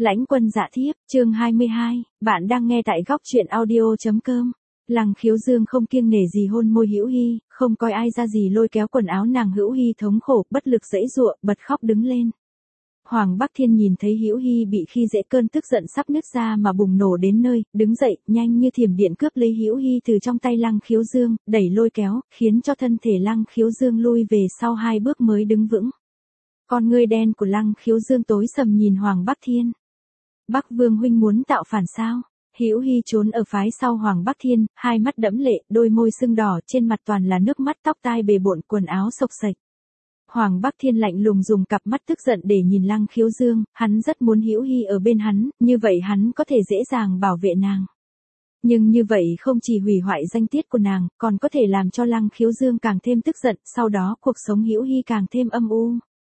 Lãnh Quân Dạ Thiếp, chương 22, bạn đang nghe tại góc truyện audio.com. Lăng Khiếu Dương không kiêng nể gì hôn môi Hữu Hi, không coi ai ra gì lôi kéo quần áo nàng. Hữu Hi thống khổ, bất lực giãy giụa, bật khóc đứng lên. Hoàng Bắc Thiên nhìn thấy Hữu Hi bị khi dễ, cơn tức giận sắp nứt ra mà bùng nổ đến nơi, đứng dậy, nhanh như thiểm điện cướp lấy Hữu Hi từ trong tay Lăng Khiếu Dương, đẩy lôi kéo, khiến cho thân thể Lăng Khiếu Dương lui về sau 2 bước mới đứng vững. Con ngươi đen của Lăng Khiếu Dương tối sầm nhìn Hoàng Bắc Thiên. Bắc Vương huynh muốn tạo phản sao? Hữu Hi trốn ở phái sau Hoàng Bắc Thiên, hai mắt đẫm lệ, đôi môi sưng đỏ, trên mặt toàn là nước mắt, tóc tai bề bộn, quần áo xộc xệch. Hoàng Bắc Thiên lạnh lùng dùng cặp mắt tức giận để nhìn Lăng Khiếu Dương, hắn rất muốn Hữu Hi ở bên hắn, như vậy hắn có thể dễ dàng bảo vệ nàng. Nhưng như vậy không chỉ hủy hoại danh tiết của nàng, còn có thể làm cho Lăng Khiếu Dương càng thêm tức giận, sau đó cuộc sống Hữu Hi càng thêm âm u.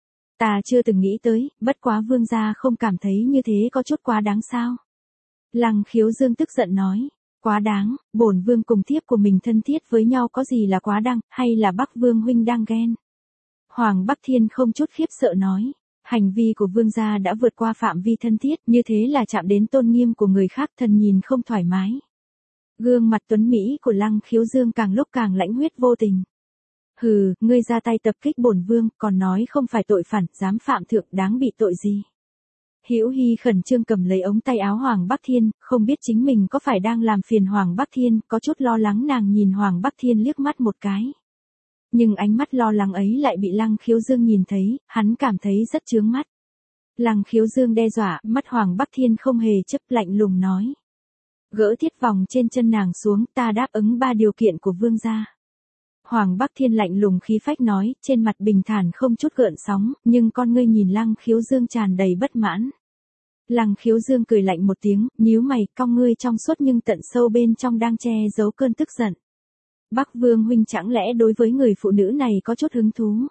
Ta chưa từng nghĩ tới, bất quá vương gia không cảm thấy như thế có chút quá đáng sao? Lăng Khiếu Dương tức giận nói, quá đáng, bổn vương cùng thiếp của mình thân thiết với nhau có gì là quá đáng, hay là Bắc Vương huynh đang ghen? Hoàng Bắc Thiên không chút khiếp sợ nói, hành vi của vương gia đã vượt qua phạm vi thân thiết, như thế là chạm đến tôn nghiêm của người khác, thần nhìn không thoải mái. Gương mặt tuấn mỹ của Lăng Khiếu Dương càng lúc càng lãnh huyết vô tình. Hừ, ngươi ra tay tập kích bổn vương, còn nói không phải tội phản, dám phạm thượng, đáng bị tội gì? Hữu Hi khẩn trương cầm lấy ống tay áo Hoàng Bắc Thiên, không biết chính mình có phải đang làm phiền Hoàng Bắc Thiên, có chút lo lắng. Nàng nhìn Hoàng Bắc Thiên liếc mắt một cái. Nhưng ánh mắt lo lắng ấy lại bị Lăng Khiếu Dương nhìn thấy, hắn cảm thấy rất chướng mắt. Lăng Khiếu Dương đe dọa, mắt Hoàng Bắc Thiên không hề chấp, lạnh lùng nói. Gỡ thiết vòng trên chân nàng xuống, ta đáp ứng 3 điều kiện của vương gia. Hoàng Bắc Thiên lạnh lùng khí phách nói, trên mặt bình thản không chút gợn sóng, nhưng con ngươi nhìn Lăng Khiếu Dương tràn đầy bất mãn. Lăng Khiếu Dương cười lạnh một tiếng, nhíu mày, cong ngươi trong suốt nhưng tận sâu bên trong đang che giấu cơn tức giận. Bắc Vương huynh chẳng lẽ đối với người phụ nữ này có chút hứng thú?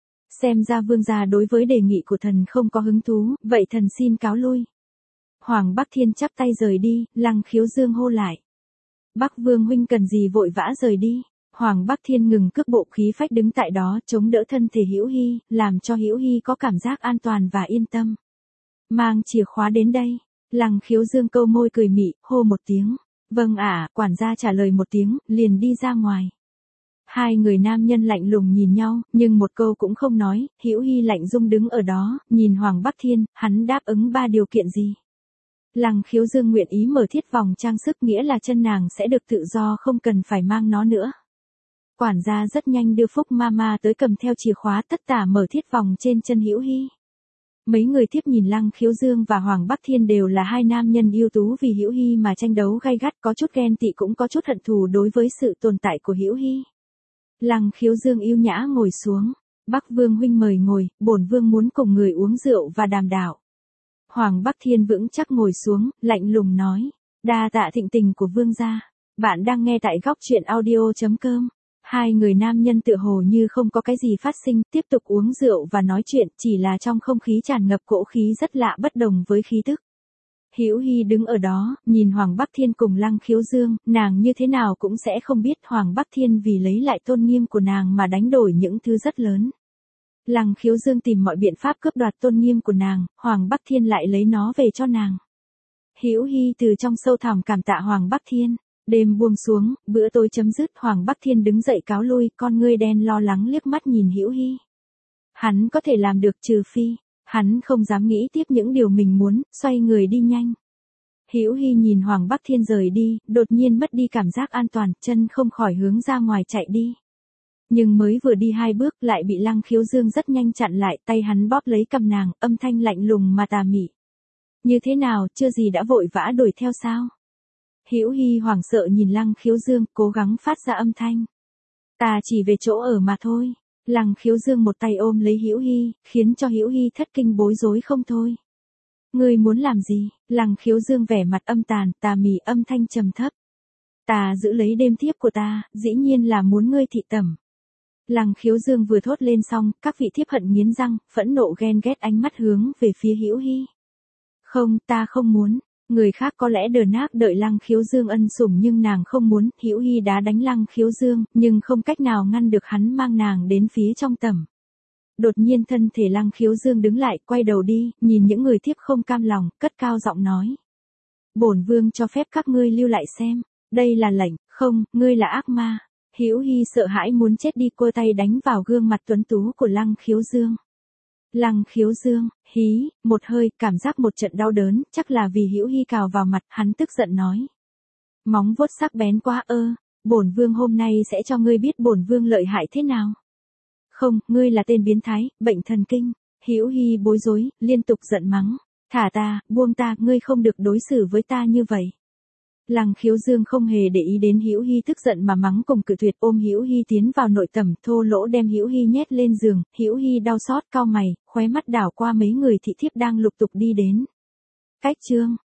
Xem ra vương gia đối với đề nghị của thần không có hứng thú, vậy thần xin cáo lui. Hoàng Bắc Thiên chắp tay rời đi, Lăng Khiếu Dương hô lại. Bắc Vương huynh cần gì vội vã rời đi? Hoàng Bắc Thiên ngừng cước bộ, khí phách đứng tại đó, chống đỡ thân thể Hữu Hi, làm cho Hữu Hi có cảm giác an toàn và yên tâm. Mang chìa khóa đến đây. Lăng Khiếu Dương câu môi cười mị, hô một tiếng. Vâng ạ, quản gia trả lời một tiếng, liền đi ra ngoài. Hai người nam nhân lạnh lùng nhìn nhau, nhưng một câu cũng không nói. Hữu Hi lạnh dung đứng ở đó, nhìn Hoàng Bắc Thiên, hắn đáp ứng 3 điều kiện gì? Lăng Khiếu Dương nguyện ý mở thiết vòng trang sức, nghĩa là chân nàng sẽ được tự do, không cần phải mang nó nữa. Quản gia rất nhanh đưa Phúc Mama tới, cầm theo chìa khóa, tất tả mở thiết vòng trên chân Hữu Hi. Mấy người tiếp nhìn Lăng Khiếu Dương và Hoàng Bắc Thiên đều là hai nam nhân ưu tú vì Hữu Hi mà tranh đấu gay gắt, có chút ghen tị cũng có chút hận thù đối với sự tồn tại của Hữu Hi. Lăng Khiếu Dương yêu nhã ngồi xuống. Bắc Vương huynh mời ngồi, bổn vương muốn cùng người uống rượu và đàm đạo. Hoàng Bắc Thiên vững chắc ngồi xuống, lạnh lùng nói. Đa tạ thịnh tình của vương gia. Bạn đang nghe tại góc truyện audio.com. Hai người nam nhân tựa hồ như không có cái gì phát sinh, tiếp tục uống rượu và nói chuyện, chỉ là trong không khí tràn ngập cỗ khí rất lạ, bất đồng với khí tức. Hữu Hi đứng ở đó, nhìn Hoàng Bắc Thiên cùng Lăng Khiếu Dương, nàng như thế nào cũng sẽ không biết Hoàng Bắc Thiên vì lấy lại tôn nghiêm của nàng mà đánh đổi những thứ rất lớn. Lăng Khiếu Dương tìm mọi biện pháp cướp đoạt tôn nghiêm của nàng, Hoàng Bắc Thiên lại lấy nó về cho nàng. Hữu Hi từ trong sâu thẳm cảm tạ Hoàng Bắc Thiên. Đêm buông xuống, bữa tối chấm dứt, Hoàng Bắc Thiên đứng dậy cáo lui, con ngươi đen lo lắng liếc mắt nhìn Hữu Hi. Hắn có thể làm được, trừ phi, hắn không dám nghĩ tiếp những điều mình muốn, xoay người đi nhanh. Hữu Hi nhìn Hoàng Bắc Thiên rời đi, đột nhiên mất đi cảm giác an toàn, chân không khỏi hướng ra ngoài chạy đi. Nhưng mới vừa đi 2 bước lại bị Lăng Khiếu Dương rất nhanh chặn lại, tay hắn bóp lấy cầm nàng, âm thanh lạnh lùng mà tà mị. Như thế nào, chưa gì đã vội vã đuổi theo sao? Hữu Hi hoảng sợ nhìn Lăng Khiếu Dương, cố gắng phát ra âm thanh. Ta chỉ về chỗ ở mà thôi. Lăng Khiếu Dương một tay ôm lấy Hữu Hi, khiến cho Hữu Hi thất kinh bối rối không thôi. Ngươi muốn làm gì? Lăng Khiếu Dương vẻ mặt âm tàn, tà mị, âm thanh trầm thấp. Ta giữ lấy đêm thiếp của ta, dĩ nhiên là muốn ngươi thị tẩm. Lăng Khiếu Dương vừa thốt lên xong, các vị thiếp hận nghiến răng, phẫn nộ ghen ghét ánh mắt hướng về phía Hữu Hi. Không, ta không muốn. Người khác có lẽ đờ nác đợi Lăng Khiếu Dương ân sủng nhưng nàng không muốn. Hữu Hi đá đánh Lăng Khiếu Dương, nhưng không cách nào ngăn được hắn mang nàng đến phía trong tẩm. Đột nhiên thân thể Lăng Khiếu Dương đứng lại, quay đầu đi, nhìn những người thiếp không cam lòng, cất cao giọng nói. Bổn vương cho phép các ngươi lưu lại xem, đây là lệnh, không, ngươi là ác ma. Hữu Hi sợ hãi muốn chết đi, cô tay đánh vào gương mặt tuấn tú của Lăng Khiếu Dương. Lăng Khiếu Dương, hí, một hơi, cảm giác một trận đau đớn, chắc là vì Hữu Hi cào vào mặt, hắn tức giận nói. Móng vuốt sắc bén quá bổn vương hôm nay sẽ cho ngươi biết bổn vương lợi hại thế nào. Không, ngươi là tên biến thái, bệnh thần kinh. Hữu Hi bối rối, liên tục giận mắng. Thả ta, buông ta, ngươi không được đối xử với ta như vậy. Lăng Khiếu Dương không hề để ý đến Hữu Hi tức giận mà mắng cùng cự tuyệt, ôm Hữu Hi tiến vào nội tẩm, thô lỗ đem Hữu Hi nhét lên giường. Hữu Hi đau xót cau mày, khóe mắt đảo qua mấy người thị thiếp đang lục tục đi đến. Cách chương